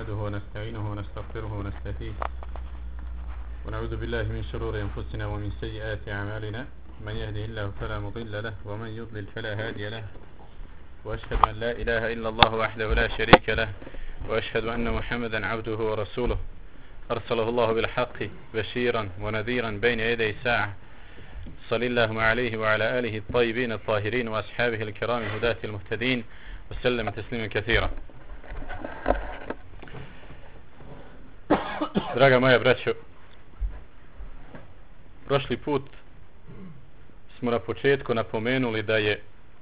نحمده ونستعينه ونستغفره ونستهديه ونعوذ بالله من شرور أنفسنا ومن سيئات أعمالنا من يهده الله فلا مضل له ومن يضلل فلا هادي له وأشهد أن لا إله إلا الله وحده لا شريك له وأشهد أن محمدا عبده ورسوله أرسله الله بالحق بشيرا ونذيرا بين يدي الساعة صلى الله عليه وعلى آله الطيبين الطاهرين وأصحابه الكرام الهداة المهتدين وسلم تسليما كثيرا. Draga moja braćo, prošli put smo na početku napomenuli da je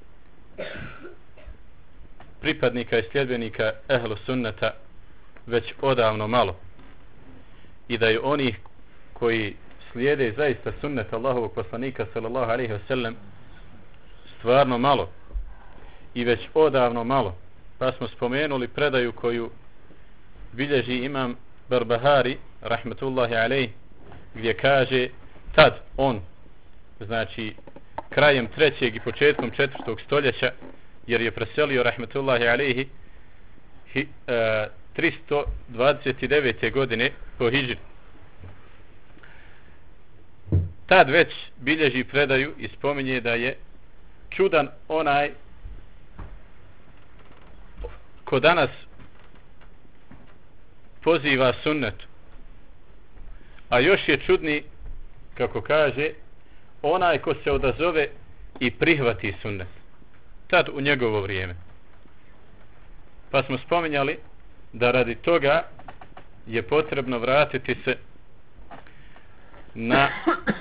pripadnika i sljedbenika ehlu sunnata već odavno malo i da je onih koji slijede zaista sunnet Allahovog poslanika sallallahu alejhi ve sellem stvarno malo i već odavno malo. Pa smo spomenuli predaju koju bilježi imam Barbahari rahmetullahi alejhi, gdje kaže tad on, znači krajem 3. i početkom 4. stoljeća, jer je preselio rahmetullahi alejhi 329. godine po hidžri. Tad već bilježi predaju i spominje da je čudan onaj ko danas poziva sunnetu, a još je čudni, kako kaže, onaj ko se odazove i prihvati sunnet tad u njegovo vrijeme. Pa smo spominjali da radi toga je potrebno vratiti se na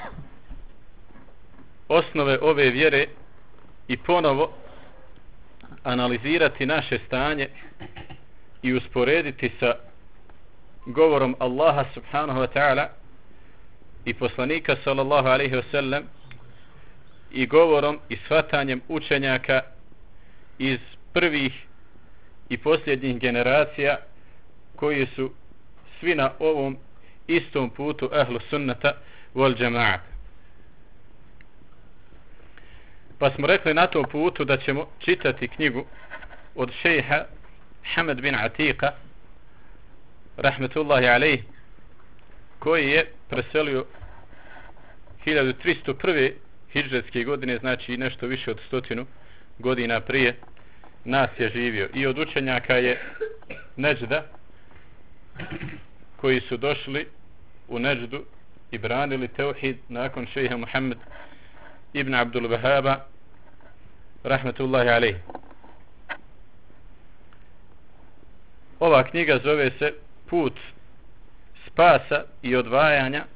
osnove ove vjere i ponovo analizirati naše stanje i usporediti sa govorom Allaha subhanahu wa ta'ala i poslanika sallallahu alaihi wa sallam i govorom i shvatanjem učenjaka iz prvih i posljednjih generacija koji su svi na ovom istom putu ahlu sunnata wal džemaat. Pa smo rekli na tom putu da ćemo čitati knjigu od šejha Hamed bin Atiqa rahmetullahi alejhi, koji je preselio 1301. hidžretske godine, znači nešto više od 100 godina prije nas je živio, i od učenjaka je Neđda koji su došli u Neđdu i branili teuhid nakon šejha Muhammed ibn Abdul Wahhaba rahmetullahi alejhi. Ova knjiga zove se Put spasa i odvajanja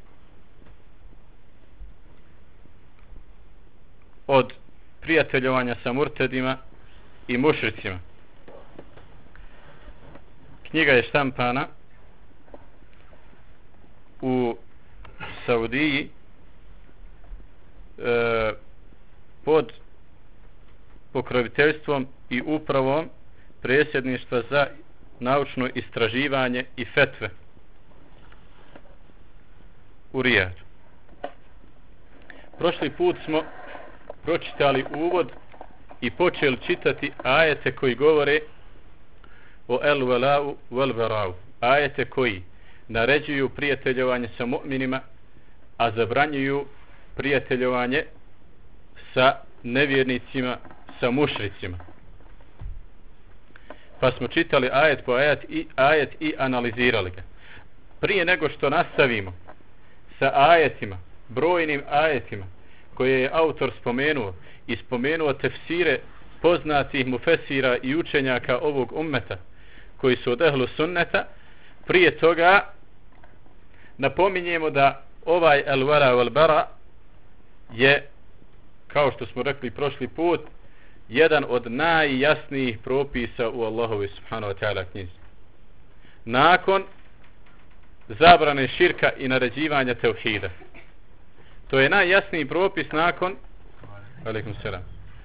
od prijateljovanja sa murtedima i mušricima. Knjiga je štampana u Saudiji pod pokroviteljstvom i upravom predsjedništva za naučno istraživanje i fetve u Rijadu. Prošli put smo pročitali uvod i počeli čitati ajete koji govore o el-vela'u vel-vera'u, ajete koji naređuju prijateljovanje sa mu'minima, a zabranjuju prijateljovanje sa nevjernicima, sa mušricima. Pa smo čitali ajet po ajet i analizirali ga. Prije nego što nastavimo sa ajetima, brojnim ajetima koje je autor spomenuo i spomenuo tefsire poznatih mufesira i učenjaka ovog ummeta koji su od ehlu sunneta, prije toga napominjemo da ovaj el-wala wal-bara je, kao što smo rekli prošli put, jedan od najjasnijih propisa u Allahovi subhanahu wa ta'ala knjizi. Nakon zabrane širka i naređivanja tevhida. To je najjasniji propis nakon alejkum selam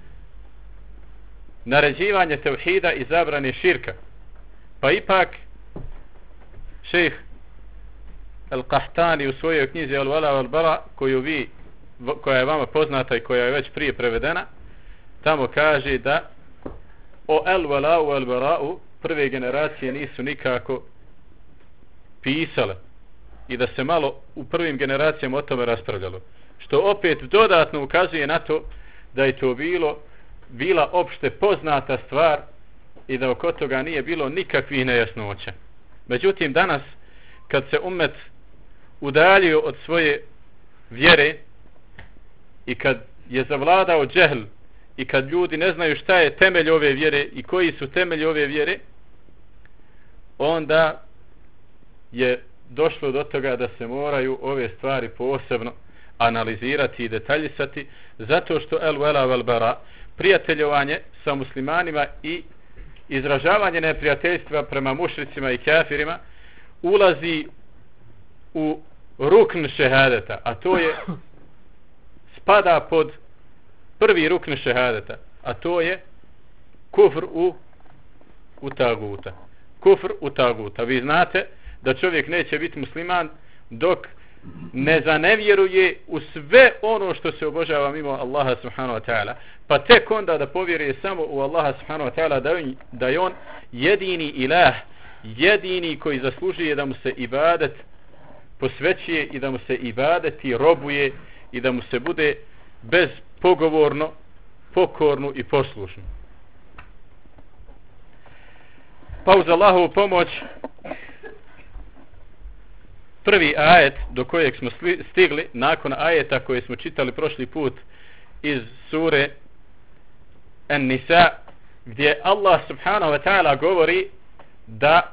naređivanja tevhida i zabrane širka. Pa ipak šejh Al-Qahtani u svojoj knjizi Al-Wala wal-Bara, koja je vama poznata i koja je već prije prevedena, tamo kaže da o el-Wala'u wal-Bara'u prve generacije nisu nikako pisale i da se malo u prvim generacijama o tome raspravljalo. Što opet dodatno ukazuje na to da je to bila opšte poznata stvar i da oko toga nije bilo nikakvih nejasnoća. Međutim, danas, kad se ummet udaljio od svoje vjere i kad je zavladao džehl i kad ljudi ne znaju šta je temelj ove vjere i koji su temelji ove vjere, onda je došlo do toga da se moraju ove stvari posebno analizirati i detaljisati, zato što el vela vel bara, prijateljovanje sa muslimanima i izražavanje neprijateljstva prema mušricima i kafirima ulazi u rukn šehadeta, a to je spada pod prvi rukn šehadeta, a to je kufr u taguta. Kufr u taguta. Vi znate da čovjek neće biti musliman dok ne zanevjeruje u sve ono što se obožava mimo Allaha subhanahu wa ta'ala, pa tek onda da povjeruje samo u Allaha subhanahu wa ta'ala da je on jedini ilah, jedini koji zaslužuje da mu se ibadet posvećuje i da mu se ibadeti robuje i da mu se bude bezpogovorno, pokorno i poslušno. Pa uz Allahovu pomoć prvi ajet do kojeg smo stigli nakon ajeta koje smo čitali prošli put iz sure An-Nisa, gdje Allah subhanahu wa ta'ala govori da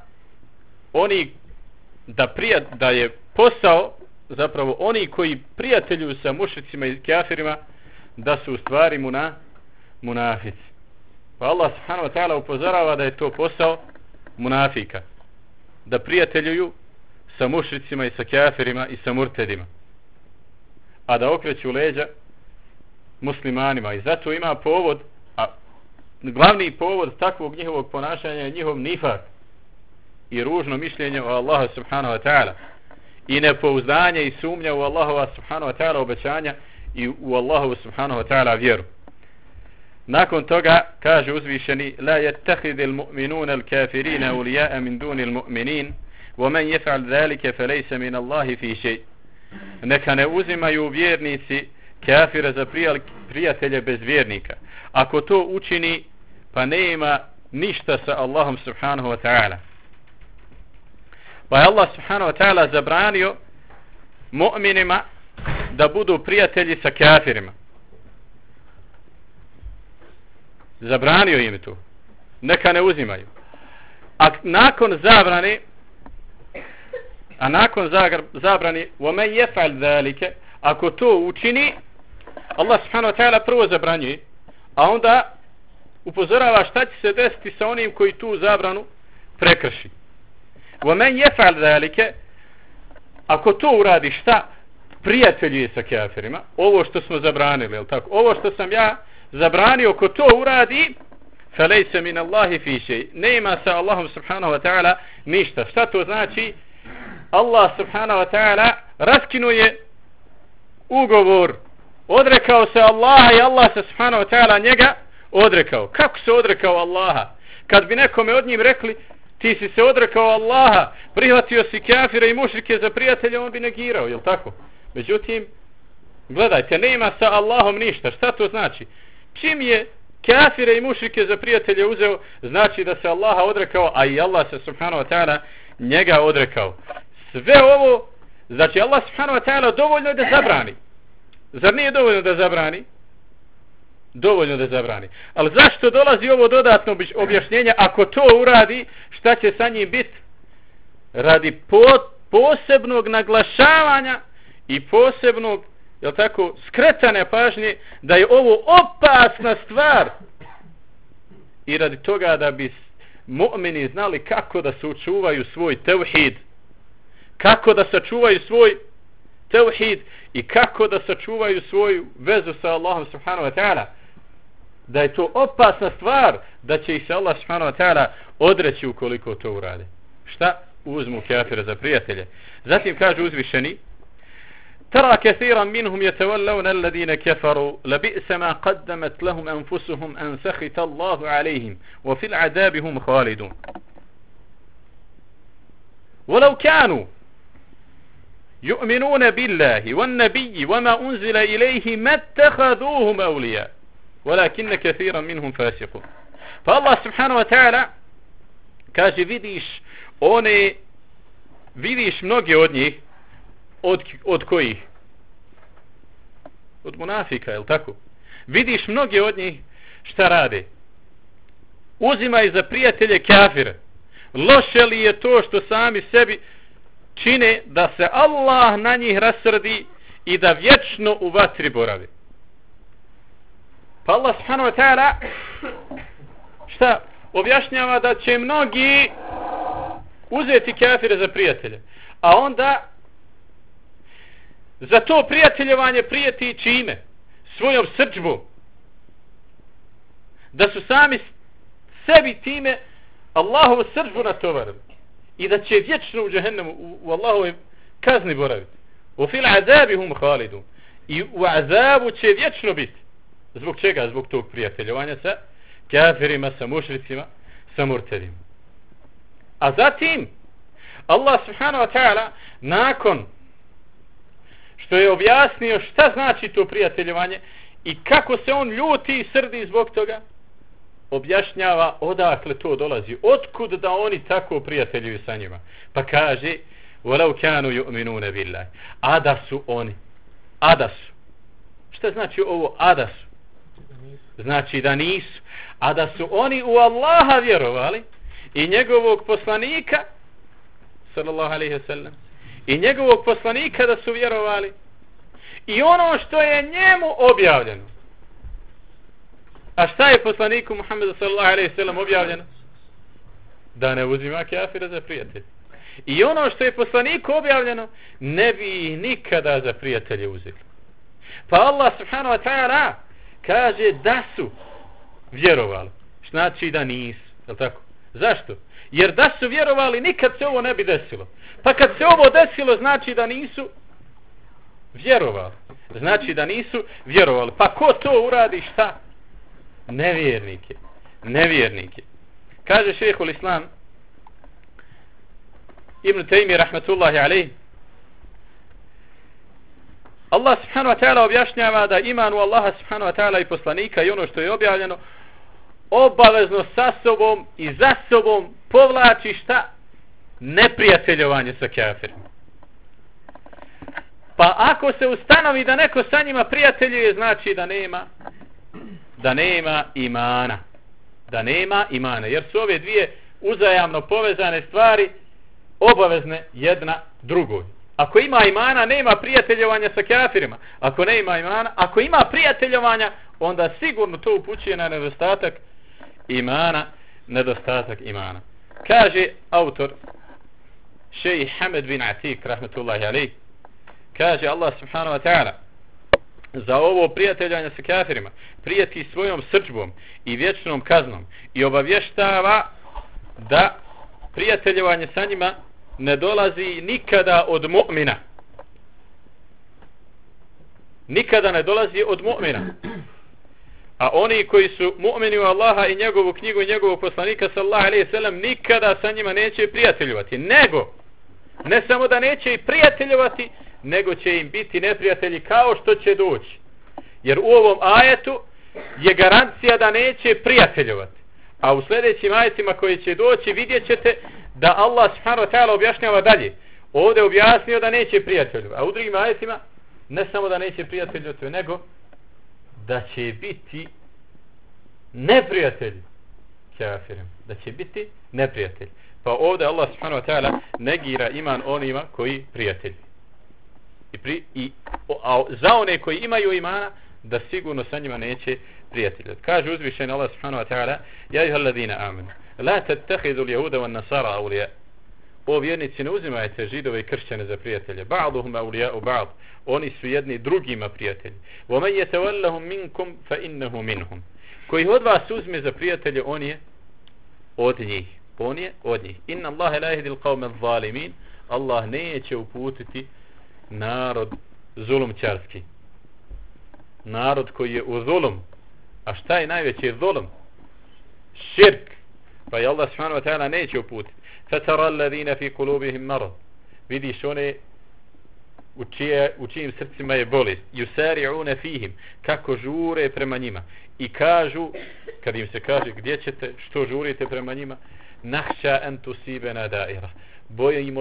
da je posao zapravo oni koji prijateljuju sa mušricima i kafirima da su u stvari munafici. Pa Allah subhanahu wa ta'ala upozorava da je to posao munafika, da prijateljuju sa mušricima i sa kafirima i sa murtedima, a da okreću leđa muslimanima. I zato ima povod, a glavni povod takvog njihovog ponašanja je njihov nifak i ružno mišljenje o Allahu subhanahu wa ta'ala i nepouzdanje i sumnja u Allahova subhanahu wa ta'ala obećanja i u Allahu subhanahu wa ta'ala vjeru. Nakon toga kaže uzvišeni: la yattakhidul mu'minuna al-kafirina awliya'a min dunil mu'minin wa man yaf'al dhalika falaysa min Allahi fi shay. Neka ne uzimaju vjernici kafire za prijatelje bez vjernika. Ako to učini, pa nema ništa sa Allahom subhanahu wa ta'ala. Pa je Allah subhanahu wa ta'ala zabranio mu'minima da budu prijatelji sa kafirima. Zabranio im to. Neka ne uzimaju. A nakon zabrani وَمَنْ يَفْعَلْ ذَلِكَ, ako to učini, Allah subhanahu wa ta'ala prvo zabranjuje, a onda upozorava šta će se desiti sa onim koji tu zabranu prekrši. وَمَنْ يَفْعَلْ ذَلِكَ, ako to uradi, šta? Prijateljuje sa kafirima. Ovo što smo zabranili, je li tako? Ovo što sam ja zabranio, ko to uradi, فَلَيْسَ مِنَ اللَّهِ فِي شَيْءٍ, nema sa Allahom subhanahu wa ta'ala ništa. Šta to znači? Allah subhanahu wa ta'ala raskinuje ugovor, odrekao se Allaha i Allah se subhanahu wa ta'ala njega odrekao. Kako se odrekao Allaha? Kad bi nekome od njim rekli ti si se odrekao Allaha, prihvatio si kafire i mušrike za prijatelje, on bi negirao, jel tako? Međutim, gledajte, nema sa Allahom ništa. Šta to znači? Čim je kafire i mušrike za prijatelje uzeo, znači da se Allaha odrekao, a i Allah se subhanahu wa ta'ala njega odrekao. Sve ovo, znači Allah subhanahu wa ta'ala dovoljno da zabrani. Zar nije dovoljno da zabrani? Dovoljno da zabrani. Ali zašto dolazi ovo dodatno objašnjenje? Ako to uradi, šta će sa njim biti? Radi posebnog naglašavanja i posebnog, jel tako, skretane pažnje da je ovo opasna stvar. I radi toga da bi mu'mini znali kako da sačuvaju svoj tevhid, kako da sačuvaju svoj tevhid i kako da sačuvaju svoju vezu sa Allahom subhanahu wa ta'ala, da je to opasna stvar, da će ih se Allah subhanahu wa ta'ala odreći ukoliko to urade. Šta? Uzmu kafire za prijatelje. Zatim kaže uzvišeni: ترى كثيرا منهم يتولون الذين كفروا لبئس ما قدمت لهم أنفسهم أن سخط الله عليهم وفي العذاب هم خالدون ولو كانوا يؤمنون بالله والنبي وما أنزل إليه ما اتخذوهم أولياء ولكن كثيرا منهم فاسقون. فالله سبحانه وتعالى kaže vidiš mnoge od njih, od kojih? Od munafika, je li tako? Vidiš mnoge od njih šta rade? Uzimaju za prijatelje kafire. Loše li je to što sami sebi čine da se Allah na njih rasrdi i da vječno u vatri boravi? Pa Allah subhanahu wa ta'ala šta objašnjava da će mnogi uzeti kafire za prijatelje, a onda za to prijateljevanje prijeti čime? Svojom srdžbom. Da su sami sebi time Allahovu srdžbu natovarili i da će vječno u džehennemu u Allahovoj kazni boraviti. U fil azabi hum halidun. I u azabu će vječno biti. Zbog čega? Zbog tog prijateljevanja sa kafirima, sa mušricima, sa murtedima. A zatim Allah subhanahu wa ta'ala nakon što je objasnio šta znači to prijateljevanje i kako se on ljuti i srdi zbog toga, objašnjava odakle to dolazi, otkud da oni tako prijateljuju sa njima. Pa kaže وَلَوْ كَانُوا يُؤْمِنُونَ بِاللَّهِ a da su oni, a da su. Šta znači ovo a da su? Znači da nisu. A da su oni u Allaha vjerovali i njegovog poslanika sallallahu alejhi ve sellem i njegovog poslanika da su vjerovali i ono što je njemu objavljeno. A šta je poslaniku Muhammedu sallallahu alejhi ve sellem objavljeno? Da ne uzima kafira za prijatelje. I ono što je poslaniku objavljeno ne bi nikada za prijatelje uzeli. Pa Allah subhanahu wa ta'ala kaže da su vjerovali. Znači da nisu. Je li tako? Zašto? Jer da su vjerovali nikad se ovo ne bi desilo. Pa kad se ovo desilo znači da nisu vjerovali. Znači da nisu vjerovali. Pa ko to uradi šta? Nevjernike. Nevjernike. Kaže šejhul Islam Ibn Taymi rahmetullahi alejhi, Allah subhanahu wa ta'ala objašnjava da iman u Allaha subhanahu wa ta'ala i poslanika i ono što je objavljeno obavezno sa sobom i za sobom povlači šta? Neprijateljovanje sa kafirima. Pa ako se ustanovi da neko sa njima prijateljuje, znači da nema imana. Da nema imana. Jer su ove dvije uzajamno povezane stvari obavezne jedna drugoj. Ako ima imana, nema prijateljovanja sa kafirima. Ako ne ima imana, ako ima prijateljovanja, onda sigurno to upućuje na nedostatak imana, nedostatak imana. Kaže autor šejh Hamed bin Atik rahmetullahi alejhi, kaže Allah subhanahu wa ta'ala za ovo prijateljovanje sa kafirima prijeti svojom srdžbom i vječnom kaznom i obavještava da prijateljovanje sa njima ne dolazi nikada od mu'mina. Nikada ne dolazi od mu'mina. A oni koji su mu'mini u Allaha i njegovu knjigu i njegovog poslanika sallallahu alejhi ve sellem nikada sa njima neće prijateljovati. Nego, ne samo da neće i prijateljovati, nego će im biti neprijatelji kao što će doći. Jer u ovom ajetu je garancija da neće prijateljovati. A u sljedećim ajetima koji će doći vidjet ćete da Allah subhanahu wa ta'ala objašnjava dalje. Ovdje objasnio da neće prijateljovati. A u drugim ajetima ne samo da neće prijateljovati, nego da će biti neprijatelji kafirima. Da će biti neprijatelji. Pa ovdje Allah subhanahu wa ta'ala negira iman onima koji prijatelji. A za one koji imaju imana, da sigurno sa njima neće prijateljati. Kaže uzvišeni Allah subhanahu wa ta'ala: Ja ayyuhalladhina amanu la tattakhidhu al-yahuda wan-nasara awliya. O vjernici, ne uzimajte židove i kršćane za prijatelje. Ba'duhum awliya'u ba'd. Oni su jedni drugima prijatelji. Wa man yatawallahum minkum fa innahu minhum. Koji od vas uzme za prijatelje, on je od njih. On je od njih. Inna Allaha la yahdi al-qawma adh-dhalimin. Allah neće uputiti narod zulumčarski. Narod koji je u zulum. A šta je najveći zulum? Širk. Pa je Allah subhanahu wa ta'ala neće uputiti. Fatara alladhina fi kulubihim marad. Vidiš one u čijim srcima je bolest. Yusari'una fihim. Kako žure prema njima. I kažu, kad im se kaže gdje ćete, što žurite prema njima, nahša an tusibena daira. Bojimo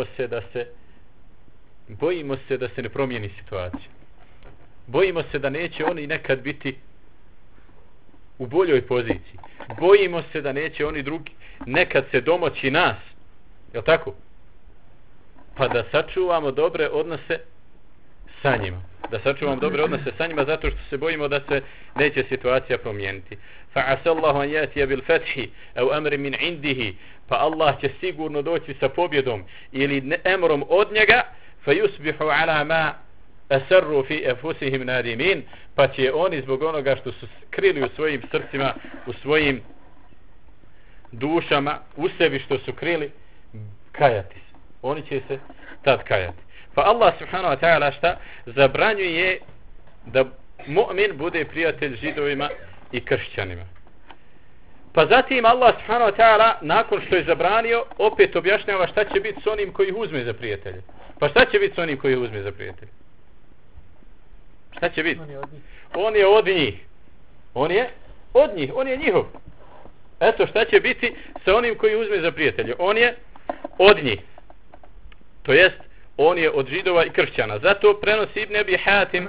se da se ne promijeni situacija. Bojimo se da neće oni nekad biti u boljoj poziciji. Bojimo se da neće oni drugi nekad se domoći nas. Jel tako? Pa da sačuvamo dobre odnose sa njima. Da sačuvamo dobre odnose sa njima zato što se bojimo da se neće situacija promijeniti. Fa'asallahu an yatiya bil fathi aw amrin min indihi. Pa Allah će sigurno doći sa pobjedom ili emrom od njega, fa yusbihu ala ma asarru fi anfusihim nadimin. Pa će oni zbog onoga što su krili u svojim srcima, u svojim dušama, u sebi što su krili, kajati se. Oni će se tad kajati. Pa Allah subhanahu wa ta'ala šta? Zabranjuje da mu'min bude prijatelj židovima i kršćanima. Pa zatim Allah subhanahu wa ta'ala nakon što je zabranio opet objašnjava šta će biti s onim koji ih uzme za prijatelje. Pa šta će biti s onim koji ih uzme za prijatelje? Šta će biti? On je od njih. On je od njih. On je njihov. Eto šta će biti sa onim koji uzme za prijatelje. On je od njih. To jest, on je od židova i kršćana. Zato prenosi Ibn Abi Hatim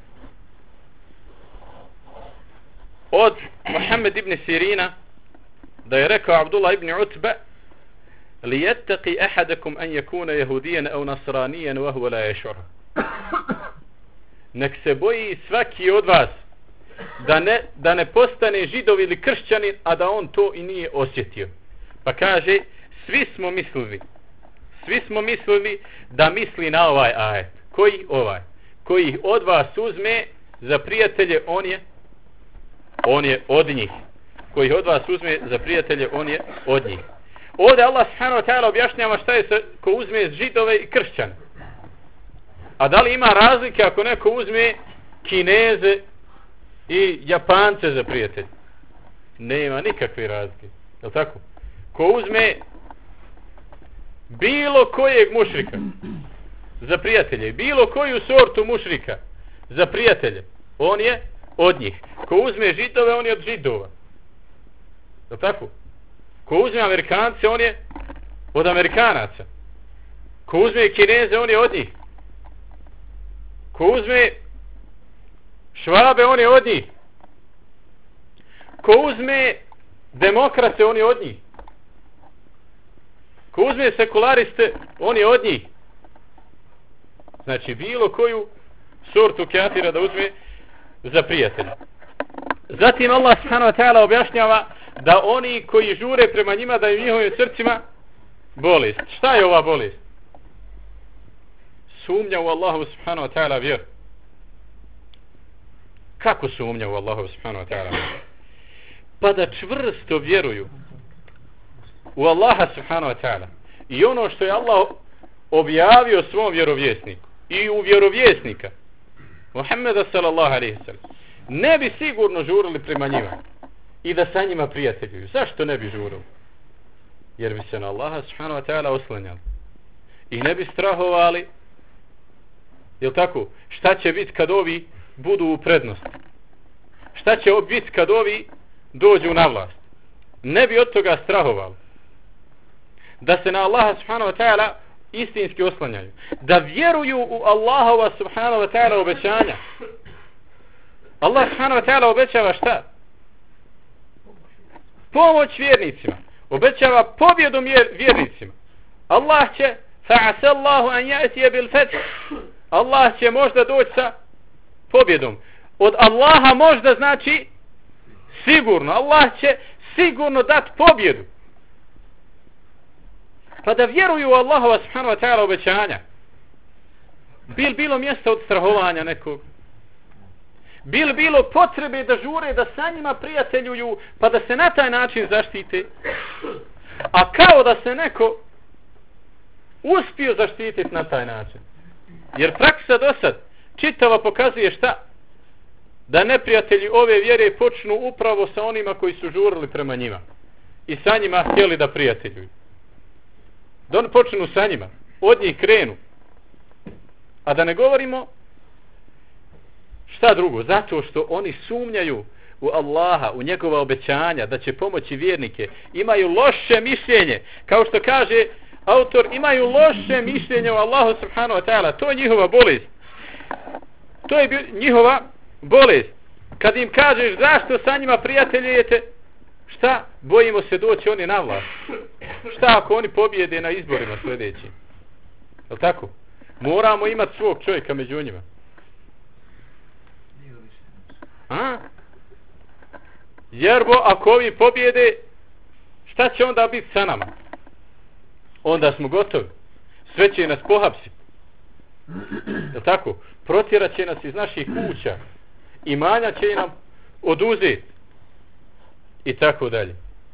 od Muhammed ibn Sirina da je rekao Abdullah ibn Utba li yattaqi ahadakum an yakuna yahudiyan aw nasraniyan wa huwa la yash'ur. Nek se boji svaki od vas da ne postane židov ili kršćanin, a da on to i nije osjetio. Pa kaže, svi smo mislili da misli na ovaj ajet. Koji ovaj? Koji ih od vas uzme za prijatelje, on je od njih. Koji ih od vas uzme za prijatelje, on je od njih. Ovdje Allah subhanahu wa ta'ala objašnjava šta je ko uzme židove i kršćane. A da li ima razlike ako neko uzme Kineze i Japance za prijatelje? Nema nikakve razlike. Je li tako? Ko uzme bilo kojeg mušrika za prijatelje, bilo koju sortu mušrika za prijatelje, on je od njih. Ko uzme židove, on je od židova. Je li tako? Ko uzme Amerikance, on je od Amerikanaca. Ko uzme Kineze, on je od njih. Ko uzme Švabe, on je od njih. Ko uzme demokrate, on je od njih. Ko uzme sekulariste, on je od njih. Znači, bilo koju sortu kafira da uzme za prijatelja. Zatim Allah subhanahu wa ta'ala objašnjava da oni koji žure prema njima da je u njihovim srcima bolest. Šta je ova bolest? Sumnja u Allahu subhanahu wa ta'ala vjeru. Kako sumnja u Allahu subhanahu wa ta'ala vjeru? Pa da čvrsto vjeruju u Allaha subhanahu wa ta'ala i ono što je Allah objavio svom vjerovjesniku i u vjerovjesnika Muhammeda sallallahu alaihi sallam, ne bi sigurno žurili prema njima i da sa njima prijateljuju. Zašto ne bi žurili? Jer bi se na Allaha subhanahu wa ta'ala oslanjali i ne bi strahovali, jel tako, šta će biti kad ovi budu u prednosti, šta će biti kad ovi dođu na vlast. Ne bi od toga strahovali. Da se na Allaha subhanahu wa ta'ala istinski oslanjaju. Da vjeruju u Allahova subhanahu wa ta'ala obećanja. Allah subhanahu wa ta'ala obećava šta? Pomoć vjernicima. Obećava pobjedu vjernicima. Allah će fa'asallahu an ya'tiya bil fath. Allah će možda doći sa pobjedom. Od Allaha možda znači sigurno. Allah će sigurno dati pobjedu. Pa da vjeruju u Allahova subhanahu wa ta'ala obećanja. Bilo mjesto od strahovanja nekog. Bilo potrebe da žure, da sa njima prijateljuju, pa da se na taj način zaštite. A kao da se neko uspio zaštititi na taj način. Jer praksa do sad čitava pokazuje šta? Da neprijatelji ove vjere počnu upravo sa onima koji su žurili prema njima i sa njima htjeli da prijateljuju. Da oni počnu sa njima, od njih krenu. A da ne govorimo šta drugo, zato što oni sumnjaju u Allaha, u njegova obećanja da će pomoći vjernike, imaju loše mišljenje, kao što kaže autor, imaju loše mišljenje o Allahu subhanahu wa ta'ala. To je njihova bolest. To je njihova bolest. Kad im kažeš zašto sa njima prijateljujete, šta? Bojimo se doći oni na vlast. Šta ako oni pobjede na izborima sljedeći? Jel' tako? Moramo imati svog čovjeka među njima. A? Jer ako ovi pobjede, šta će onda biti sa nama? Onda smo gotovi. Sve će nas pohapsiti. Jel' tako? Protjerat će nas iz naših kuća. Imanja će nam oduzeti. I tako dalje.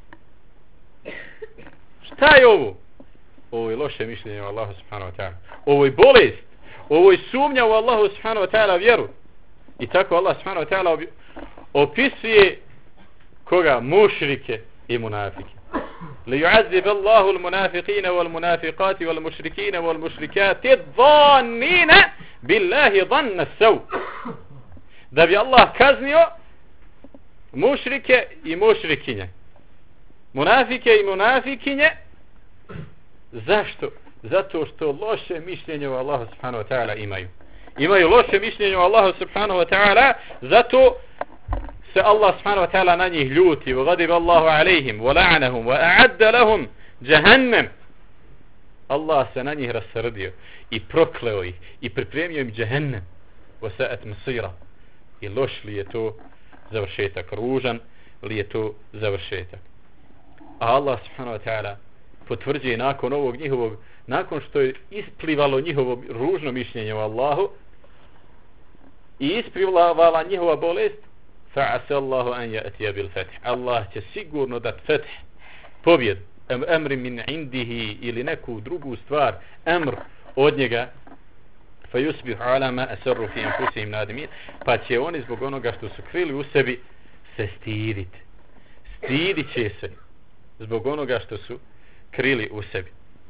Šta je ovo? Ovo je loše mišljenje o Allahu subhanahu wa ta'ala. Ovo je bolest. Ovo je sumnja u Allahu subhanahu wa ta'ala vjeru. I tako Allah subhanahu wa ta'ala opisuje koga? Mušrike i munafike. ليعذب الله المنافقين والمنافقات والمشركين والمشركات الظانين بالله ظن السوء. Da bi Allah kaznio mušrike i mušrikinje, munafike i munafikinje. Zašto? Zato što loše mišljenje o Allahu subhanahu wa ta'ala imaju loše mišljenje o Allahu subhanahu wa ta'ala, zato se Allah subhanahu wa ta'ala na njih ljuti. وغضب الله عليهم ولعنهم وأعد لهم جهنم. Allah se na njih rasrdio i prokleo ih i pripremio im džehennem. وساءت مصيرا. I loš li je to završetak, ružan li je to završetak. A Allah subhanahu wa ta'ala potvrđuje nakon ovog njihovog, nakon što je isplivalo njihovo ružno mišljenje o Allahu i isplivala njihova bolest, fa'asa Allahu an ya'tiya bil fath. Allah će sigurno dat fath, pobjedu, amr min indihi ili neku drugu stvar, amr od njega, fa yusbihu ala ma asarru fi anfusihim nadimin, pa će oni zbog onoga što su krili u sebi se stiditi. Stidit će se zbog onoga što su krili u sebi.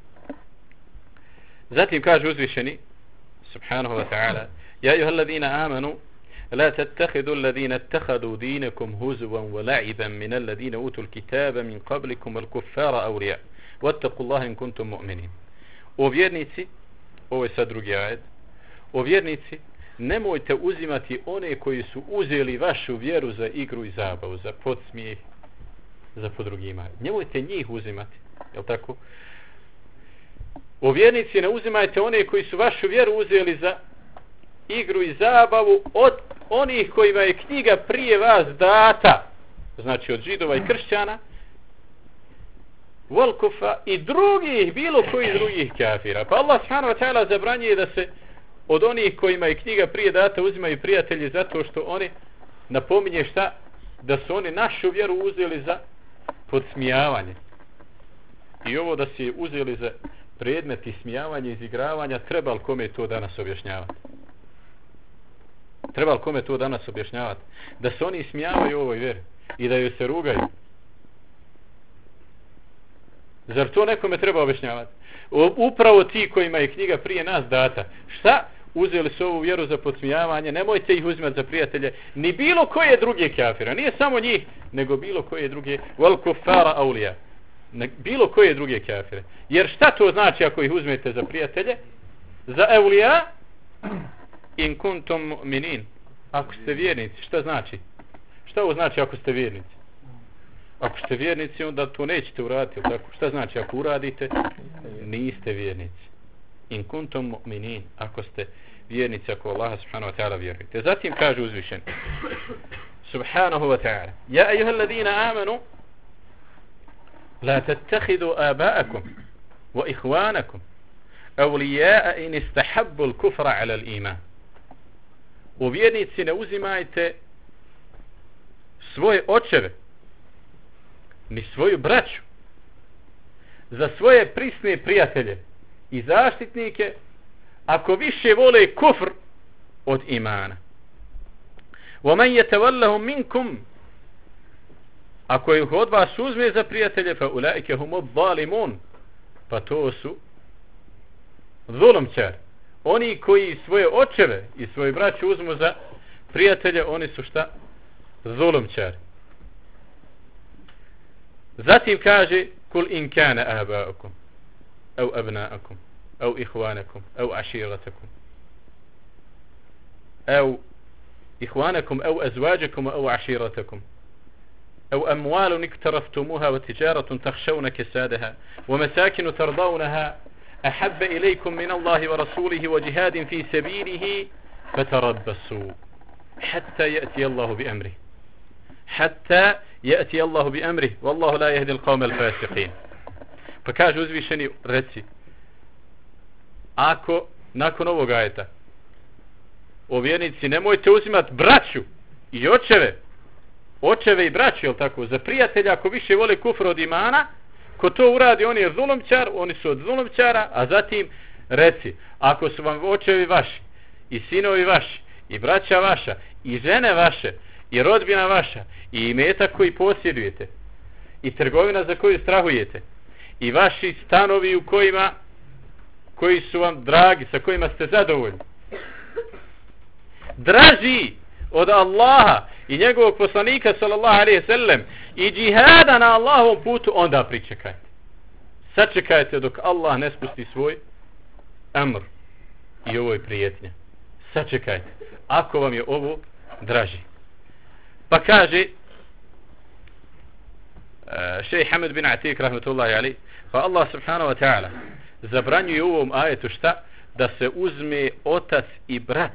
Zatim kaže uzvišeni subhanahu wa ta'ala: ja ayyuhalladhina amanu la tattakhidhu alladhina ittakhadhu dinakum huzwan wa la'iban min alladhina utul kitaba min qablikum wal kuffara awliya wattaqullaha in kuntum mu'minin. O vjernici, ovo je sad drugi ajet. O vjernici, nemojte uzimati one koji su uzeli vašu vjeru za igru i zabavu, za podsmijeh, za podrugima. Nemojte njih uzimati. Jel' tako? O vjernici, ne uzimajte one koji su vašu vjeru uzeli za igru i zabavu od onih kojima je knjiga prije vas data, znači od židova i kršćana, volkufa i drugih, bilo koji drugih kafira. Pa Allah subhanahu wa ta'ala zabranjuje da se od onih kojima je knjiga prije data uzimaju prijatelji, zato što oni napominje šta? Da su oni našu vjeru uzeli za podsmijavanje. I ovo da si uzeli za predmet ismijavanja i izigravanja, treba li kome to danas objašnjavati? Treba li kome to danas objašnjavati? Da se oni ismijavaju ovoj vjeri i da joj se rugaju. Zar to nekome treba objašnjavati? Upravo ti kojima je knjiga prije nas data. Šta? Uzeli su ovu vjeru za podsmijavanje, nemojte ih uzimati za prijatelje, ni bilo koje druge kafira, nije samo njih, nego bilo koje druge, wal kuffara awliya, bilo koje druge kafire. Jer šta to znači ako ih uzmete za prijatelje? Za awliya, in kuntum mu'minin, ako ste vjernici. Šta znači? Šta ovo znači ako ste vjernici? Ako ste vjernici, onda to nećete uraditi. Tako? Šta znači ako uradite? Niste vjernici. In kuntum mu'minin, ako ste vjernici, ako Allah subhanahu wa ta'ala vjerujete. Zatim kaže uzvišen subhanahu wa ta'ala: ja ayyuhalladhina amanu la tattakhidhu aba'akum wa ikhwanakum awliya'a in istahabbu al-kufra 'ala al-iman. O vjernici, ne uzimajte svoje očeve ni svoju braću za svoje prisne prijatelje i zaštitnike ako više vole kufr od imana. وَمَنْ يَتَوَلَّهُمْ مِنْكُمْ ako ih od vas uzme za prijatelje, fa ulaike humud zalimun, pa to su zulumčari. Oni koji svoje očeve i svoje braće uzmu za prijatelje, oni su šta? Zulumčari. Zatim kaže: kul in kana aba'ukum aw abna'ukum aw ikhwanakum aw ashiratakum aw ikhwanakum aw azwajakum aw ashiratakum أو أموال اقترفتموها وتجارة تخشون كسادها ومساكن ترضونها أحب إليكم من الله ورسوله وجهاد في سبيله فتربصوا حتى يأتي الله بأمره حتى يأتي الله بأمره والله لا يهدي القوم الفاسقين. فكاž uzvišeni reci, ako nakon ovog ajeta o vjernici nemojte uzimati braću i očeve i braću, jel tako, za prijatelja ako više vole kufr od imana, ko to uradi, on je zulumčar, oni su od zulumčara. A zatim reci, ako su vam očevi vaši i sinovi vaši i braća vaša i žene vaše i rodbina vaša i imetak koji posjedujete i trgovina za koju strahujete i vaši stanovi u koji su vam dragi, sa kojima ste zadovoljni, draži od Allaha i njegovog poslanika sallallahu alejhi ve sellem i džihada na Allahovom putu, onda pričekajte. Sačekajte dok Allah ne spusti svoj amr i ovo je prijetnja. Sačekajte ako vam je ovo draži. Pa kaže šejh Hamad bin Atik rahmetullahi alejhi, pa Allah subhanahu wa ta'ala zabranjuje u ovom ajetu šta? Da se uzme otac i brat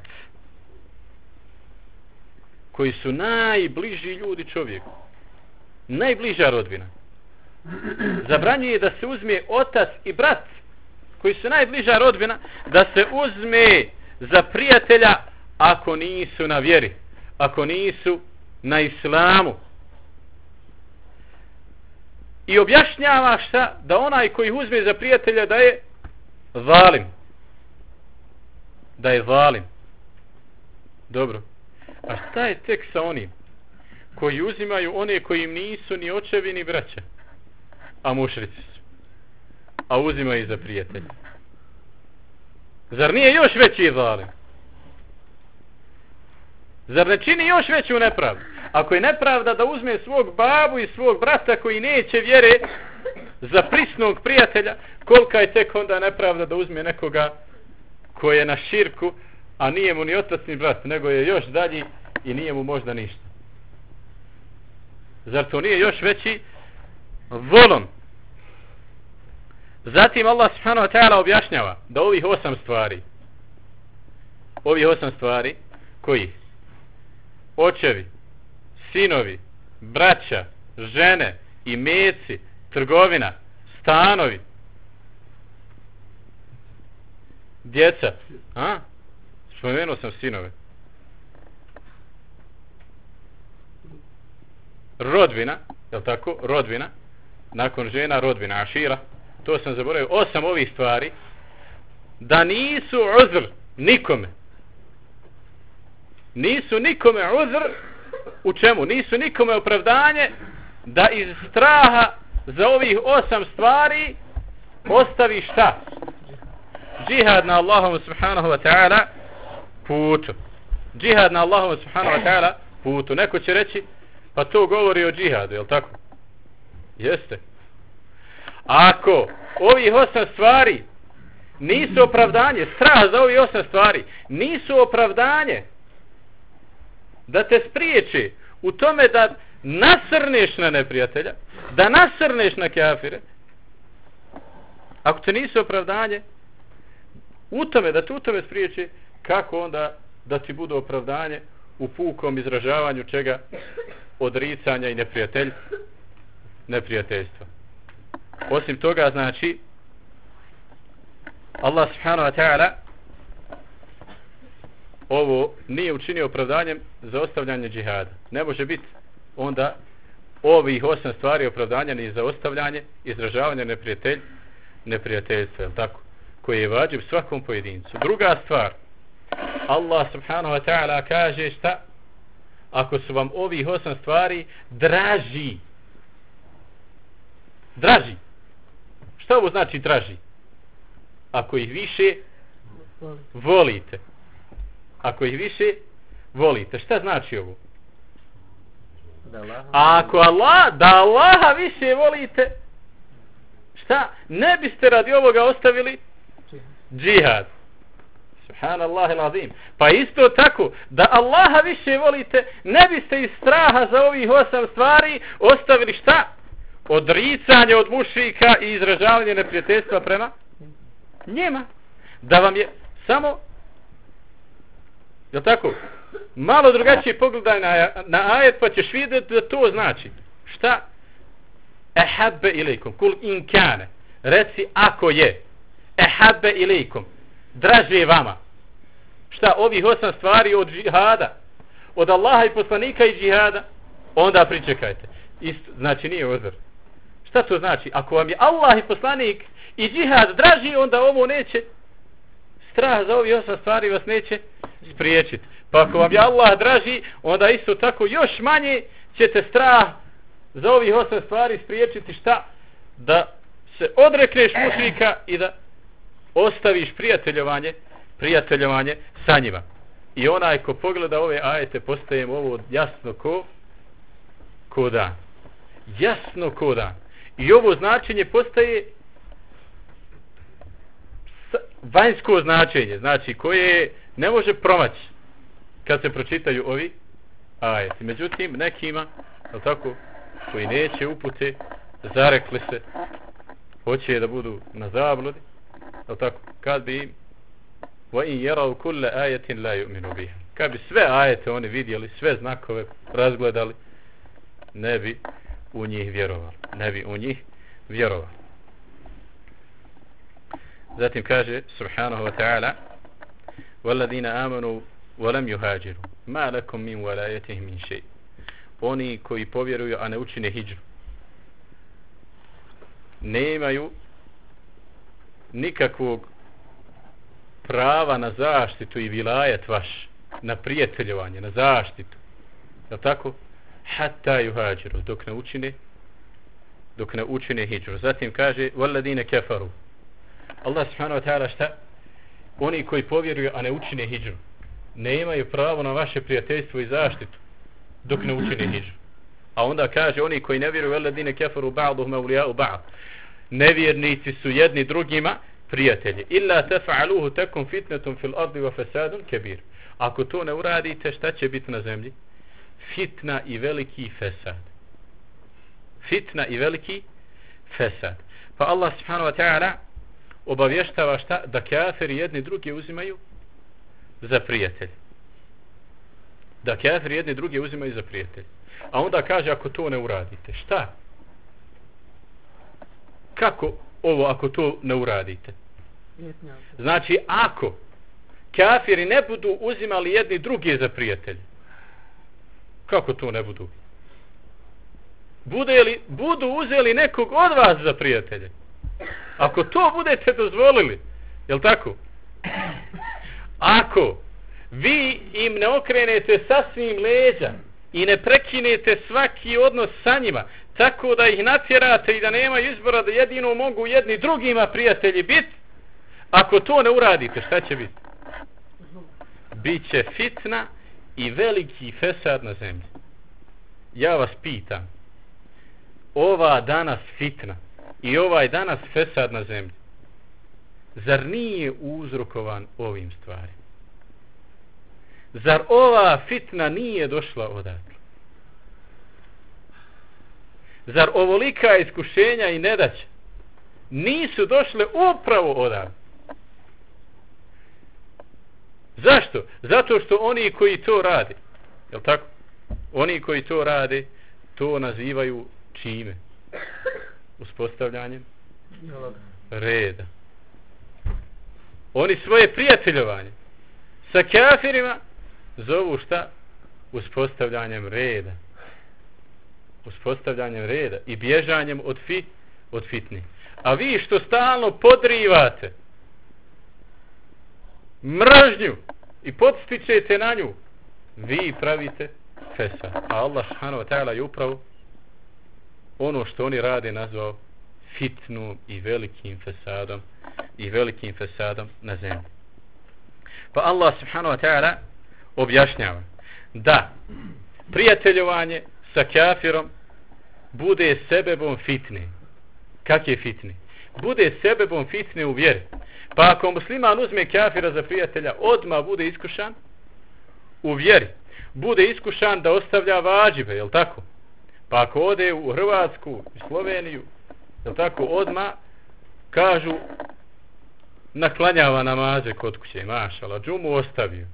koji su najbliži ljudi čovjeku, najbliža rodbina. Zabranjuje da se uzme otac i brat koji su najbliža rodbina, da se uzme za prijatelja ako nisu na vjeri, ako nisu na islamu. I objašnjava šta? Da onaj koji uzme za prijatelja da je zalim. Da je zalim. Dobro. A šta je tek sa onim koji uzimaju one koji im nisu ni očevi ni braća, a mušrici su, a uzimaju za prijatelja? Zar nije još veći zalim? Zar ne čini još veću nepravdu? Ako je nepravda da uzme svog babu i svog brata koji neće vjere za prisnog prijatelja, kolika je tek onda nepravda da uzme nekoga koji je na širku, a nije mu ni otac ni brat, nego je još dalji i nije mu možda ništa. Zar to nije još veći zulum? Zatim Allah subhanahu wa ta'ala objašnjava da ovih 8 stvari koji? Očevi, sinovi, braća, žene, imeci, trgovina, stanovi, djeca, spomenuo sam sinove, rodbina, jel tako, rodbina, nakon žena rodbina, ašira, to sam zaboravio, 8 ovih stvari, da nisu uzr nikome. Nisu nikome uzr, u čemu? Nisu nikome opravdanje da iz straha za ovih 8 stvari ostavi šta? Džihad na Allahovom subhanahu wa ta'ala putu. Džihad na Allahovom subhanahu wa ta'ala putu. Neko će reći, pa to govori o džihadu, jel tako? Jeste. Ako ovih 8 stvari nisu opravdanje, strah za ovih 8 stvari nisu opravdanje da te spriječi u tome da nasrneš na neprijatelja, da nasrneš na kafire, ako te nisu opravdanje u tome, da te u tome spriječi, kako onda da ti budu opravdanje u pukom izražavanju čega? Odricanja i neprijateljstva. Osim toga, znači, Allah subhanahu wa ta'ala ovo nije učinio opravdanjem za ostavljanje džihada. Ne može biti onda ovih 8 stvari opravdanja ni za ostavljanje, izražavanje neprijateljstva, je li tako? Koji je vađiv svakom pojedincu. Druga stvar, Allah subhanahu wa ta'ala kaže šta? Ako su vam ovih 8 stvari draži. Draži. Šta ovo znači draži? Ako ih više volite. Ako ih više volite. Šta znači ovo? Ako da Allaha više volite, šta? Ne biste radi ovoga ostavili džihad. Subhanallah il-azim. Pa isto tako, da Allaha više volite, ne biste iz straha za ovih 8 stvari ostavili šta? Odricanje od mušrika i izražavanje neprijateljstva prema njima. Da vam je samo, je tako? Malo drugačije pogledaj na ajet, pa ćeš vidjeti da to znači. Šta? Ehabbe ilaikum. Kul in kane. Reci ako je. Ehabbe ilaikum. Draže vama. Šta? Ovih 8 stvari od džihada. Od Allaha i poslanika i džihada. Onda pričekajte. Isto, znači nije uzor. Šta to znači? Ako vam je Allah i poslanik i džihad draži, onda ovo neće. Strah za ovih 8 stvari vas neće spriječiti. Pa ako vam je Allah draži, onda isto tako još manje ćete strah za ovih 8 stvari spriječiti šta? Da se odrekneš mušrika i da ostaviš prijateljovanje sa njima. I onaj ko pogleda ove ajete, postaje mu ovo jasno ko dan. Jasno ko dan. I ovo značenje postaje vanjsko značenje, znači koje ne može promaći kad se pročitaju ovi ajeti. Međutim, nekima, je tako, koji neće upute, zarekli se, hoće da budu na zabludi, je tako, kad bi im وَإِنْ يَرَوْ كُلَّ آيَةٍ لَا يُؤْمِنُوا بِهَا. Kad bi sve ajete oni vidjeli, sve znakove razgledali, ne bi u njih vjerovali. Zatim kaže subhanahu wa ta'ala وَالَّذِينَ آمَنُوا وَلَمْ يُهَاجِرُوا مَا لَكُمْ مِنْ وَلَايَتِهِمْ مِنْ شَيْءٍ. Oni koji povjeruju, a ne učine hidžru, nemaju nikakvog prava na zaštitu i vilajet vaš, na prijateljovanje, na zaštitu. Je tako? Hatta yuhađiru, dok ne učine hidžru. Zatim kaže وَالَّذِينَ كَفَرُوا. Allah subhanahu wa ta'ala šta? Oni koji povjeruju, a ne učine hidžru, ne imaju pravo na vaše prijateljstvo i zaštitu dok ne učine hidžru. A onda kaže oni koji ne vjeruju وَالَّذِينَ كَفَرُوا بَعْضُهُمْ أَوْلِيَاءُ بَعْضٍ. Nevjernici su jedni drugima prijatelji. Illa tafa'aluhu takum fitnatun fil ardi wa fasadun kabir. Ako to ne uradite, šta će biti na zemlji? Fitna i veliki fesad. Fitna i veliki fesad. Pa Allah subhanahu wa ta'ala obavještava šta? Da kafiri jedni drugi uzimaju za prijatelj. Da kafiri jedni drugi uzimaju za prijatelj. A onda kaže ako to ne uradite. Šta? Kako ovo ako to ne uradite? Znači ako kafiri ne budu uzimali jedni drugi za prijatelje, kako to ne budu? Budu uzeli nekog od vas za prijatelje. Ako to budete dozvolili, jel tako? Ako vi im ne okrenete sasvim leđa i ne prekinete svaki odnos sa njima, tako da ih natjerate i da nema izbora, da jedino mogu jedni drugima prijatelji biti, ako to ne uradite, šta će biti? Biće fitna i veliki fesad na zemlji. Ja vas pitam, ova danas fitna i ovaj danas fesad na zemlji, zar nije uzrokovan ovim stvarima? Zar ova fitna nije došla odatle? Zar ovolika iskušenja i nedaće nisu došle upravo odatle? Zašto? Zato što oni koji to rade, jel tako? Oni koji to rade, to nazivaju čime? Uspostavljanjem reda. Oni svoje prijateljovanje sa kafirima zovu šta? Uspostavljanjem reda. Uspostavljanjem reda i bježanjem od fitni. A vi što stalno podrivate mržnju i podstičete na nju, vi pravite fesad. A Allah subhanahu wa ta'ala je upravo ono što oni rade nazvao fitnu i velikim fesadom na zemlji. Pa Allah subhanahu wa ta'ala objašnjava da prijateljovanje sa kafirom bude sebebom fitne. Kakve fitne? Bude sebebom fitne u vjeri. Pa ako musliman uzme kafira za prijatelja, odmah bude iskušan u vjeri. Bude iskušan da ostavlja vađibe, jel tako? Pa ako ode u Hrvatsku, u Sloveniju, jel tako, odmah kažu naklanjava namaze kod kuće, mašala, džumu ostavio.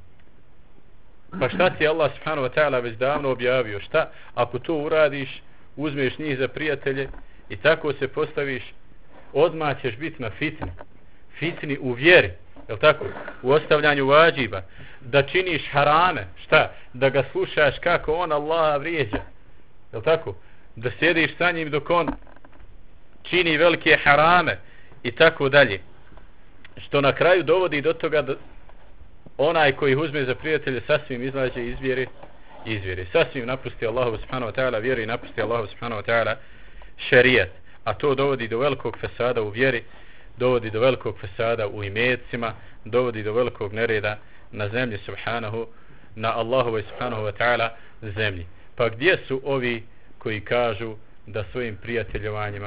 Pa šta ti Allah subhanahu wa ta'ala već davno objavio? Šta ako to uradiš, uzmeš njih za prijatelje i tako se postaviš, odmah ćeš biti na fitni u vjeri, jel tako, u ostavljanju vađiba, da činiš harame, šta, da ga slušaš kako on Allaha vrijeđa, jel tako, da sjediš sa njim dok on čini velike harame i tako dalje, što na kraju dovodi do toga da onaj koji ih uzme za prijatelje sasvim izlaže iz vjere, sasvim napusti Allahu subhanahu wa ta'ala vjeru i napusti Allahu subhanahu wa ta'ala šerijat, a to dovodi do velikog fesada u vjeri, dovodi do velikog fesada u imecima, dovodi do velikog nereda na zemlji na Allahovoj subhanahu wa ta'ala zemlji. Pa gdje su ovi koji kažu da svojim prijateljovanjima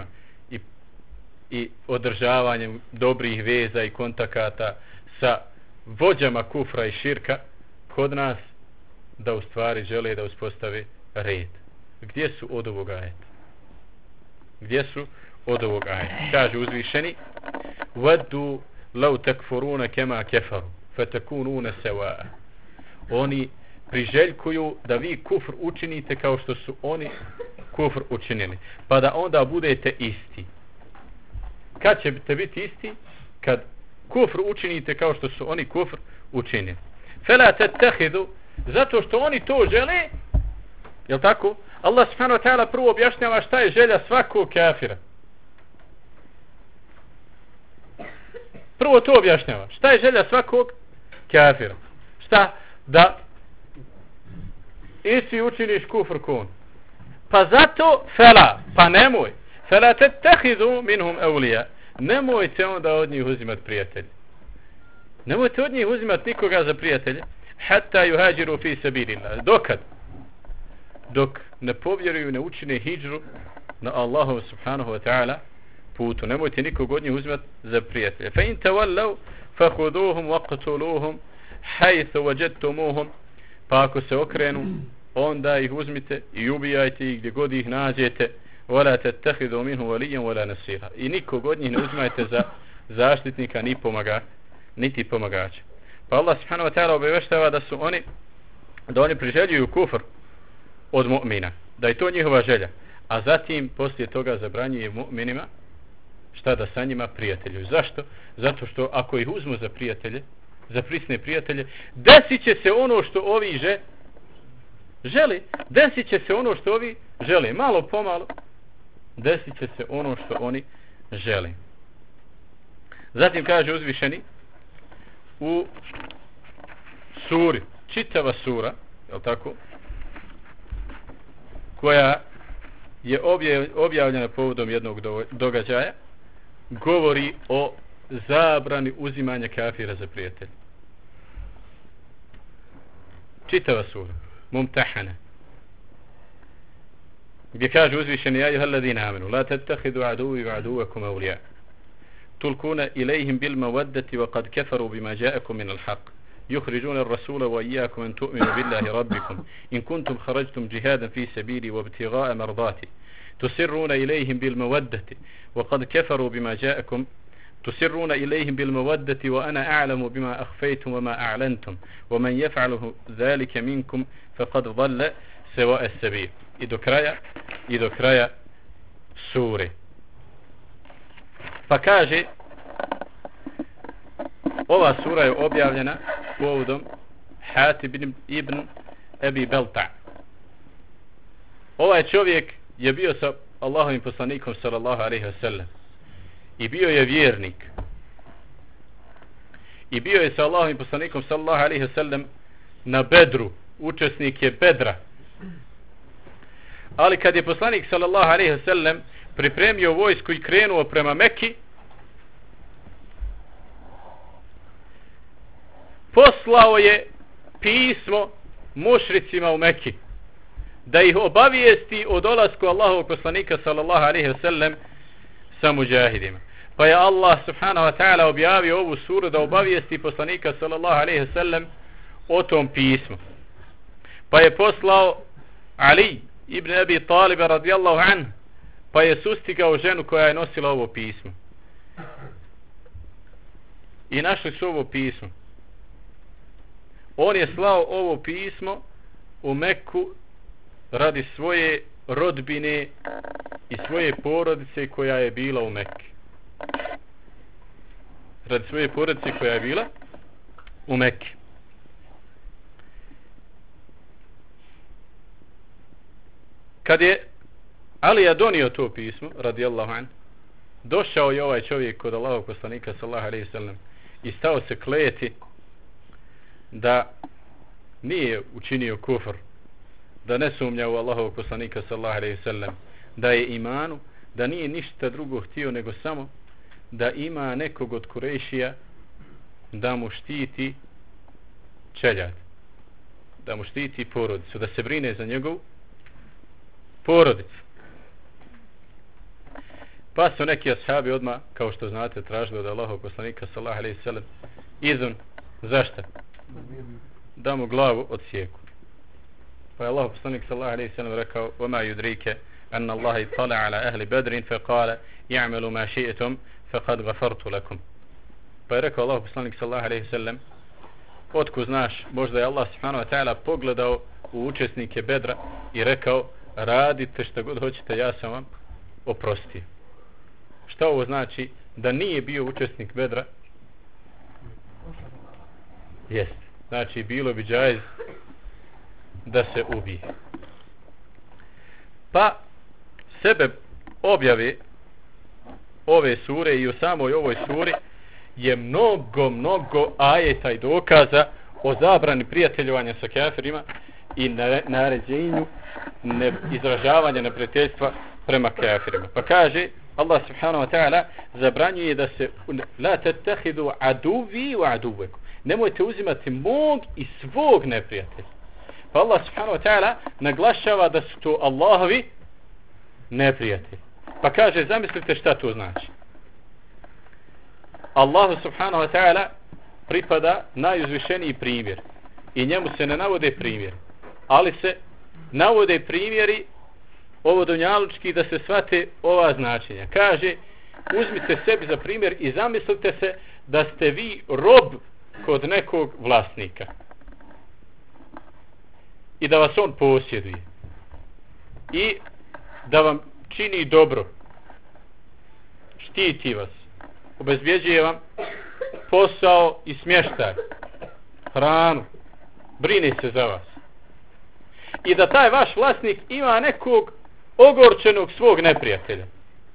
i održavanjem dobrih veza i kontakata sa vođama kufra i širka kod nas da u stvari žele da uspostave red? Gdje su od ovog ajeta? Gdje su od ovog ajeta? Kaže uzvišeni: "Waddu law takfuruna kama kafaru fatakununa sawa." Oni priželjkuju da vi kufr učinite kao što su oni kufr učinili, pa da onda budete isti. Kad ćete biti isti? Kad kufr učinite kao što su oni kufr učinili. Fela tattakhidu, zato što oni to žele, jel tako? Allah subhanahu wa ta'ala prvo objašnjava šta je želja svakog kafira. Prvo to objašnjava. Šta je želja svakog kafira? Šta? Da isti učiniš kufr kun. Pa zato fela, pa nemoj. Fela tattakhidu minhum awliya. Nemojte onda od njih uzimati prijatelje. Nemojte od njih uzimati nikoga za prijatelje. Hatta yuhajiru fi sabilillah. Dokad? Dok ne povjeruju, ne učine hidžru na Allahu subhanahu wa ta'ala putu. Nemojte nikog od njih uzimati za prijatelje. Fa in tawallaw fakhuduhum waqtuluhum haythu wajadtumuhum. Pa ako se okrenu, onda ih uzmite i ubijajte ih gdje god ih nađete. Wala tattakhidu minhu waliyan wala nasira. I nikog od njih ne uzimajte za zaštitnika niti pomagača. Pa Allah subhanahu wa ta'ala obavještava da oni priželjuju kufr od mu'mina, da je to njihova želja, a zatim poslije toga zabranjuje mu'minima šta da sa njima prijateljuju. Zašto? Zato što ako ih uzmu za prijatelje, za prisne prijatelje, desit će se ono što ovi žele. Desit će se ono što ovi žele. Malo pomalo desit će se ono što oni žele. Zatim kaže uzvišeni u suri, čitava sura, je tako, koja je objavljena povodom jednog događaja, govori o zabrani uzimanja kafira za prijatelja. Čitava sura, Mumtahana, gdje kaže uzvišeni: "Ja ayyuhalladhina amanu la tattakhidu aduwwi wa aduwwakum awliya tulquna ilayhim bil mawaddati wa qad kafaru bima ja'akum min al-haqq يخرجون الرسول وإياكم أن تؤمنوا بالله ربكم إن كنتم خرجتم جهادا في سبيلي وابتغاء مرضاتي تسرون إليهم بالمودة وقد كفروا بما جاءكم تسرون إليهم بالمودة وأنا أعلم بما أخفيتم وما أعلنتم ومن يفعله ذلك منكم فقد ضل سواء السبيل." I do kraja sure. Pa kaže, ova sura je objavljena povodom Hatib ibn Abi Balta. Ovaj čovjek je bio sa Allahovim poslanikom sallallahu alejhi ve sellem i bio je vjernik. i bio je sa Allahovim poslanikom sallallahu alejhi ve sellem na Bedru, učesnik je Bedra. Ali kad je poslanik sallallahu alejhi ve sellem pripremio vojsku i krenuo prema Mekki, poslao je pismo mušricima u Mekki da ih obavijesti o dolasku Allahovog poslanika sallallahu alejhi ve sellem sa muđahidima. Pa je Allah subhanahu wa ta'ala objavio ovu suru da obavijesti poslanika sallallahu alejhi ve sellem o tom pismu. Pa je poslao Ali ibn Abi Talib radijallahu anhu, pa je sustigao ženu koja je nosila ovo pismo. I našli su ovo pismo. On je slao ovo pismo u Mekku radi svoje rodbine i svoje porodice koja je bila u Mekki. Radi svoje porodice koja je bila u Mekki. Kad je Alija donio to pismo, radijallahu anhu, došao je ovaj čovjek kod Allahovog poslanika sallallahu alejhi ve sellem i stao se kleti da nije učinio kufr, da ne sumnja u Allahovog poslanika sallallahu alejhi ve sellem, da je imanu, da nije ništa drugo htio nego samo da ima nekog od Kurejšija da mu štiti čeljad, da mu štiti porodicu, da se brine za njegovu porodicu. Pa su neki ashabi odmah, kao što znate, tražili od Allahovog poslanika sallallahu alejhi ve sellem izun. Zašto? Da mu glavu odsjeku. Pa je Allahov poslanik sallallahu alejhi ve sellem rekao: "Wama yudrike anna Allaha ittala ala ahli Badrin fa qala i'malu ma shi'tum faqad ghafartu lakum." Pa je rekao Allahov poslanik sallallahu alejhi ve sellem: "Otkud znaš, možda je Allah subhanahu wa ta'ala pogledao u učesnike Bedra i rekao: radite šta god hoćete, ja sam vam oprostio." Šta ovo znači? Da nije bio učesnik Bedra? Jest. Znači bilo bi džaiz da se ubije. Pa sebe objave ove sure i u samoj ovoj suri je mnogo ajeta i dokaza o zabrani prijateljovanja sa kafirima i naređenju izražavanja neprijateljstva prema kafirima. Pa kaže Allah subhanahu wa ta'ala zabranjuje da se la tattahidu aduvi wa aduvekum, nemojte uzimati mog i svog neprijatelja. Pa Allah subhanahu wa ta'ala naglašava da su to Allahovi neprijatelji. Pa kaže, zamislite šta to znači. Allahu subhanahu wa ta'ala pripada najuzvišeniji primjer i njemu se ne navode primjeri, ali se navode primjeri ovo dunjalučki da se shvate ova značenja. Kaže, uzmite sebi za primjer i zamislite se da ste vi rob kod nekog vlasnika i da vas on posjeduje i da vam čini dobro, štiti vas, obezbjeđuje vam posao i smještaj, hranu, brine se za vas, i da taj vaš vlasnik ima nekog ogorčenog svog neprijatelja.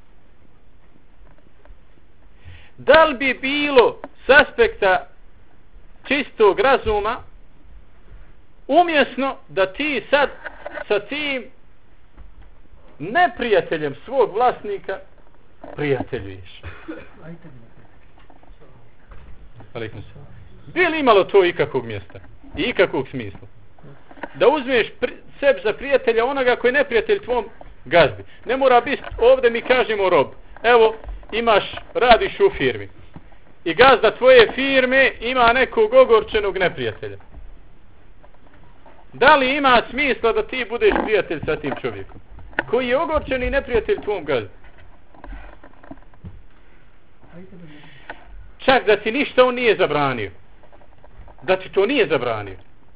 Da li bi bilo s aspekta čistog razuma umjesno da ti sad sa tim neprijateljem svog vlasnika prijateljuješ? Bi li imalo to ikakvog mjesta i ikakvog smisla? Da uzmeš sebi za prijatelja onoga koji je neprijatelj tvom gazdi. Ne mora biti, ovdje mi kažemo rob. Evo, radiš u firmi i gazda tvoje firme ima nekog ogorčenog neprijatelja. Da li ima smisla da ti budeš prijatelj sa tim čovjekom koji je ogorčeni neprijatelj tvom gazdi? Čak da ti ništa on nije zabranio, da ti to nije zabranio.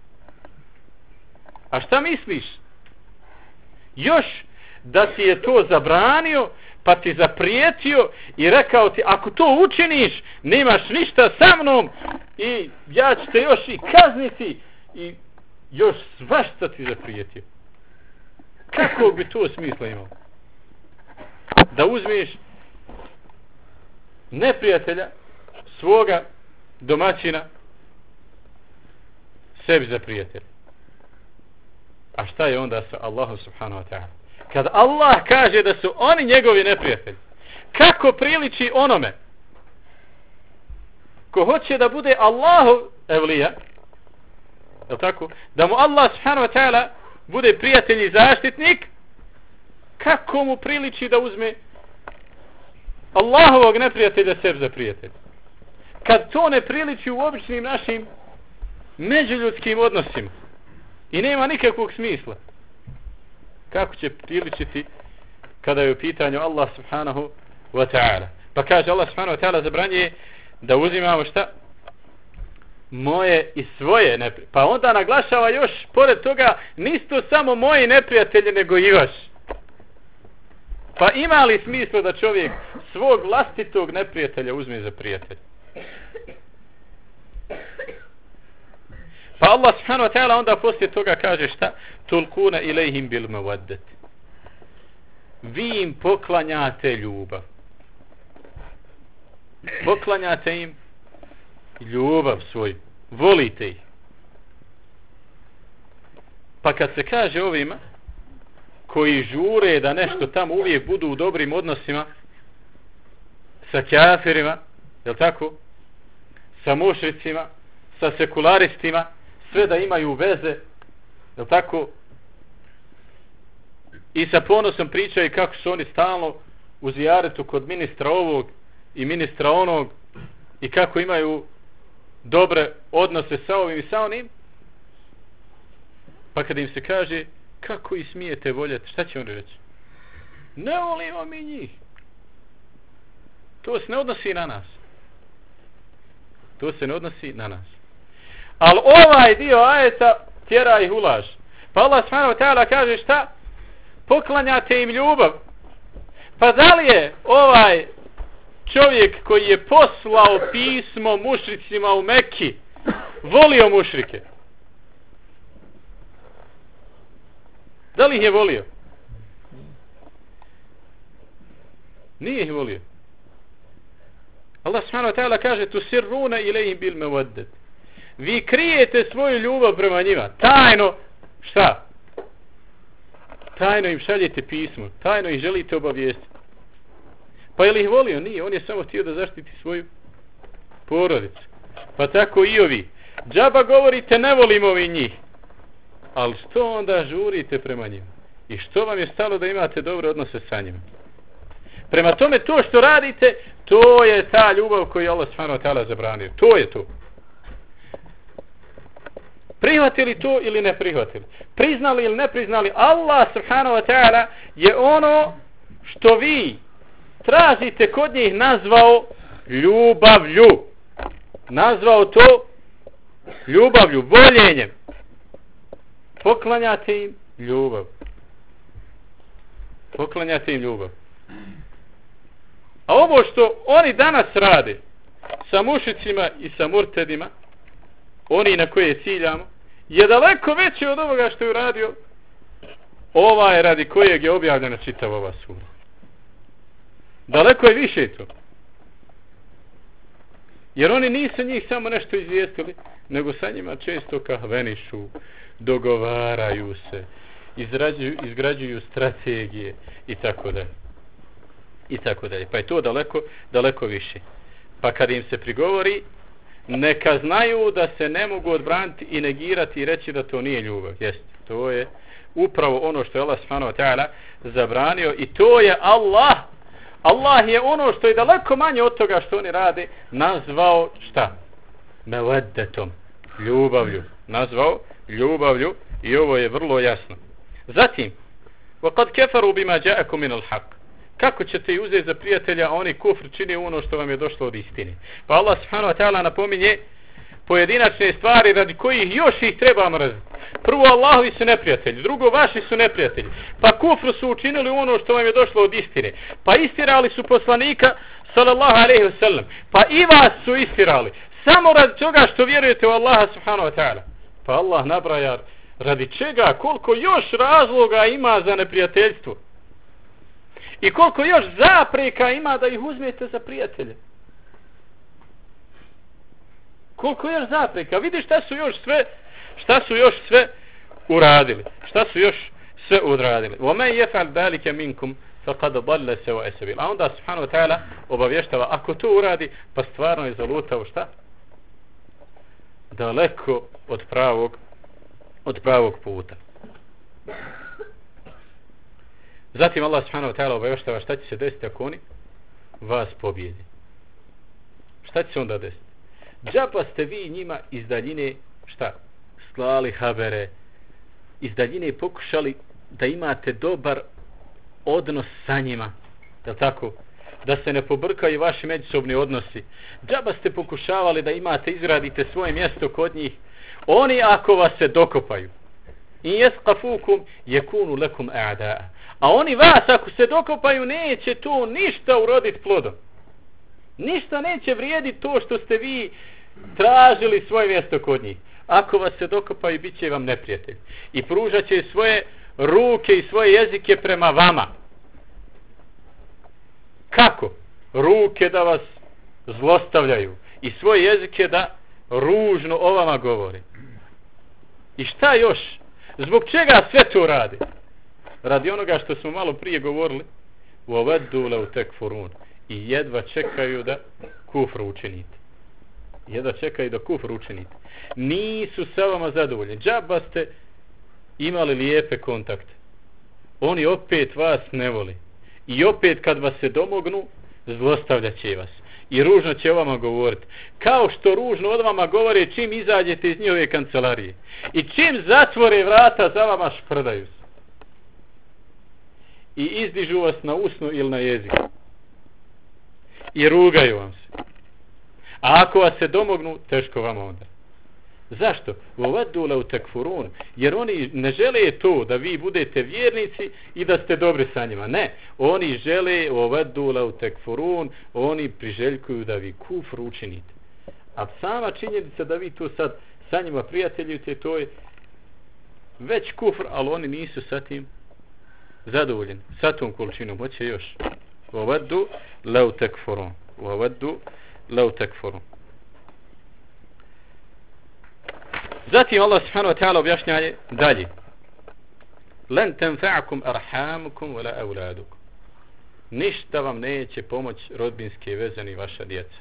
A šta misliš? Još da ti je to zabranio, pa ti zaprijetio i rekao ti, ako to učiniš, nemaš ništa sa mnom i ja ću te još i kazniti, i još svašta ti zaprijetio. Kako bi to smisla imalo? Da uzmeš neprijatelja svoga domaćina sebi za prijatelj. A šta je onda sa Allahom subhanahu wa ta'ala? Kad Allah kaže da su oni njegovi neprijatelji, kako priliči onome ko hoće da bude Allahov evlija, je tako? Da mu Allah subhanahu wa ta'ala bude prijatelj i zaštitnik, kako mu priliči da uzme Allahovog neprijatelja sebi za prijatelj? Kad to ne priliči u običnim našim međuljudskim odnosima i nema nikakvog smisla, kako će priličiti kada je u pitanju Allah subhanahu wa ta'ala? Pa kaže Allah subhanahu wa ta'ala zabranjuje da uzimamo šta? Moje i svoje neprijatelje. Pa onda naglašava još pored toga, nisu to samo moji neprijatelji nego i vaš. Pa ima li smisla da čovjek svog vlastitog neprijatelja uzme za prijatelja? Pa Allah subhanahu wa ta'ala onda poslije toga kaže šta? Tulkuna ilejhim bil mawaddat. Vi im poklanjate ljubav. Poklanjate im ljubav svoju. Volite ih. Pa kad se kaže ovima koji žure da nešto tamo uvijek budu u dobrim odnosima sa kafirima, je li tako? Sa mušricima, sa sekularistima, sve da imaju veze, je li tako? I sa ponosom pričaju kako su oni stalno u zijaretu kod ministra ovog i ministra onog i kako imaju dobre odnose sa ovim i sa onim. Pa kad im se kaže kako ih smijete voljeti, šta će oni reći? Ne volimo mi njih. To se ne odnosi na nas. To se ne odnosi na nas. Ali ovaj dio ajeta tjera ih ulaž. Pa Allah subhanahu wa ta'ala kaže šta? Poklanjate im ljubav. Pa da li je ovaj čovjek koji je poslao pismo mušricima u Mekki volio mušrike? Da li ih je volio? Nije ih volio. Allah subhanahu wa ta'ala kaže tusirruna ilejhim bil mawaddat. Vi krijete svoju ljubav prema njima. Tajno, šta? Tajno im šaljete pismo. Tajno ih želite obavijestiti. Pa je li ih volio? Nije. On je samo htio da zaštiti svoju porodicu. Pa tako i ovi. Džaba govorite ne volimo vi njih. Ali što onda žurite prema njima? I što vam je stalo da imate dobre odnose sa njima? Prema tome to što radite, to je ta ljubav koju je Allah subhanahu wa ta'ala zabranio. To je to. Prihvatili to ili ne prihvatili? Priznali ili ne priznali? Allah subhanahu wa ta'ala je ono što vi tražite kod njih nazvao ljubavlju. Nazvao to ljubavlju, voljenjem. Poklanjate im ljubav. Poklanjate im ljubav. A ovo što oni danas rade sa mušicima i sa murtedima, oni na koje ciljamo, je daleko veće od ovoga što je uradio ovaj radi kojeg je objavljena čitava ova sura. Daleko je više to. Jer oni nisu njih samo nešto izvijestili, nego sa njima često kahvenišu, dogovaraju se, izgrađuju strategije i tako dalje. I tako dalje. Pa je to daleko, daleko više. Pa kad im se prigovori, neka znaju da se ne mogu odbraniti i negirati i reći da to nije ljubav. Jeste, to je upravo ono što je Allah subhanahu wa ta'ala zabranio i to je Allah. Allah je ono što je daleko manje od toga što oni rade nazvao šta? Meveddetom. Ljubavlju. Nazvao ljubavlju i ovo je vrlo jasno. Zatim, وَقَدْ كَفَرُوا بِمَا جَاءَكُمْ مِنَ الْحَقِّ. Kako ćete ih uzeti za prijatelja, a oni kufr čini ono što vam je došlo od istine? Pa Allah subhanahu wa ta'ala napominje pojedinačne stvari radi kojih još ih treba mrziti. Prvo, Allahovi su neprijatelji, drugo, vaši su neprijatelji. Pa kufru su učinili ono što vam je došlo od istine. Pa istirali su poslanika sallallahu alejhi ve sellem. Pa i vas su istirali. Samo radi toga što vjerujete u Allaha subhanahu wa ta'ala. Pa Allah nabraja radi čega, koliko još razloga ima za neprijateljstvo. I koliko još zapreka ima da ih uzmete za prijatelje. Koliko još zapreka? Vidi šta su još sve uradili. Šta su još sve odradili. وَمَنْ يَفْعَلْ ذَلِكَ مِنْكُمْ فَقَدْ ضَلَّ سَوَاءَ السَّبِيلِ. A onda subhanahu wa ta'ala obavještava, ako to uradi, pa stvarno je zalutao šta? Daleko od pravog puta. Zatim Allah subhanahu wa ta'ala obavještava šta će se desiti ako oni vas pobjedi. Šta će se onda desiti? Džaba ste vi njima iz daljine šta? Slali habere, iz daljine pokušali da imate dobar odnos sa njima, je li tako? Da se ne pobrkaju vaši međusobni odnosi. Džaba ste pokušavali da izgradite svoje mjesto kod njih. Oni ako vas se dokopaju, in yasqafukum yakunu lakum a'da'a. A oni vas ako se dokopaju neće to ništa uroditi plodom. Ništa neće vrijediti to što ste vi tražili svoje mjesto kod njih. Ako vas se dokopaju, bit će vam neprijatelj. I pružat će svoje ruke i svoje jezike prema vama. Kako? Ruke da vas zlostavljaju i svoje jezike da ružno o vama govore. I šta još? Zbog čega sve to radi? Radi onoga što smo malo prije govorili, وَوَدُّ لَوْ تَكْفُرُونَ, i jedva čekaju da kufr učinite. Jedva čekaju da kufr učinite. Nisu sa vama zadovoljni. Džaba ste imali lijepe kontakte. Oni opet vas ne voli. I opet kad vas se domognu, zlostavljat će vas. I ružno će o vama govoriti. Kao što ružno od vama govore čim izađete iz njihove kancelarije. I čim zatvore vrata, za vama šprdaju se. I izdižu vas na usnu ili na jezik. I rugaju vam se. A ako vas se domognu, teško vama onda. Zašto? وَوَدُّ لَوْ تَكْفُرُونَ, jer oni ne žele to da vi budete vjernici i da ste dobri sa njima. Ne. Oni žele وَوَدُّ لَوْ تَكْفُرُونَ, oni priželjkuju da vi kufr učinite. A sama činjenica da vi tu sad sa njima prijateljujete, to je već kufr, ali oni nisu sa tim zadovoljeni. Sa tom količinom hoće još. وَوَدُّ لَوْ تَكْفُرُونَ, وَوَدُّ لَوْ تَكْفُرُونَ. Zatim Allah subhanahu wa ta'ala objašnjaje dalje. Len tenfa'akum arhamukum wala auladukum. Ništa vam neće pomoć rodbinske veze ni vaša djeca.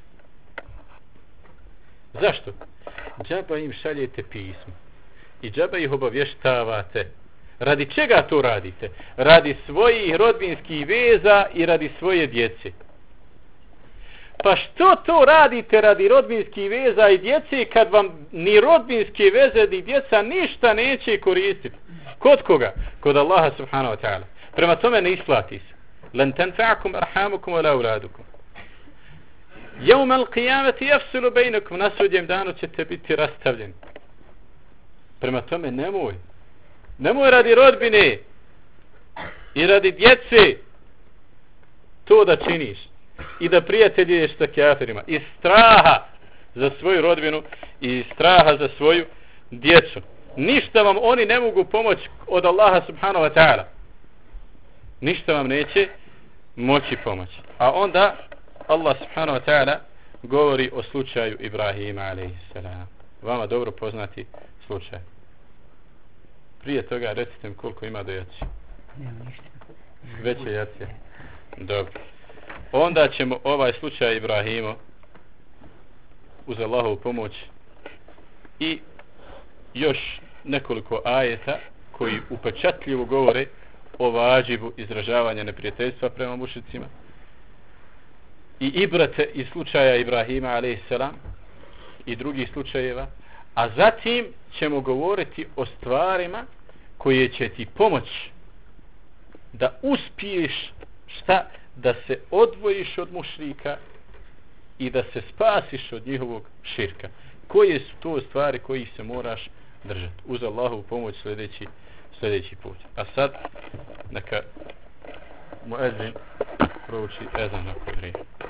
Zašto? Džaba im šaljete pismo. I džaba ih obavještavate. Radi čega to radite? Radi svojih rodbinskih veza i radi svoje djece. Pa što to radite radi rodbinskih veza i djece kad vam ni rodbinske veze ni djeca ništa neće koristiti? Kod koga? Kod Allaha subhanahu wa ta'ala. Prema tome ne isplati se. Lan tanfa'akum arhamukum wala auladukum. Yawmal qiyamati yafsilu bainakum, na sudnjem danu ćete biti rastavljeni. Prema tome nemoj radi rodbine i radi djece to da činiš. I da prijateljuješ sa kafirima. Iz straha za svoju rodbinu i iz straha za svoju djecu. Ništa vam oni ne mogu pomoći od Allaha subhanahu wa ta'ala. Ništa vam neće moći pomoći. A onda Allah subhanahu wa ta'ala govori o slučaju Ibrahima alaihissalam. Vama dobro poznati slučaj. Prije toga recite mi koliko ima do jaci. Veće jacije. Dobro. Onda ćemo ovaj slučaj Ibrahima uz Allahovu pomoć i još nekoliko ajeta koji upečatljivo govore o vađibu izražavanja neprijateljstva prema mušicima i ibrate iz slučaja Ibrahima alaihissalam i drugih slučajeva, a zatim ćemo govoriti o stvarima koje će ti pomoći da uspiješ šta? Da se odvojiš od mušrika i da se spasiš od njihovog širka. Koje su to stvari kojih se moraš držati? Uz Allahovu pomoć sljedeći put. A sad neka muezzin prouči ezan na koje vrijeme.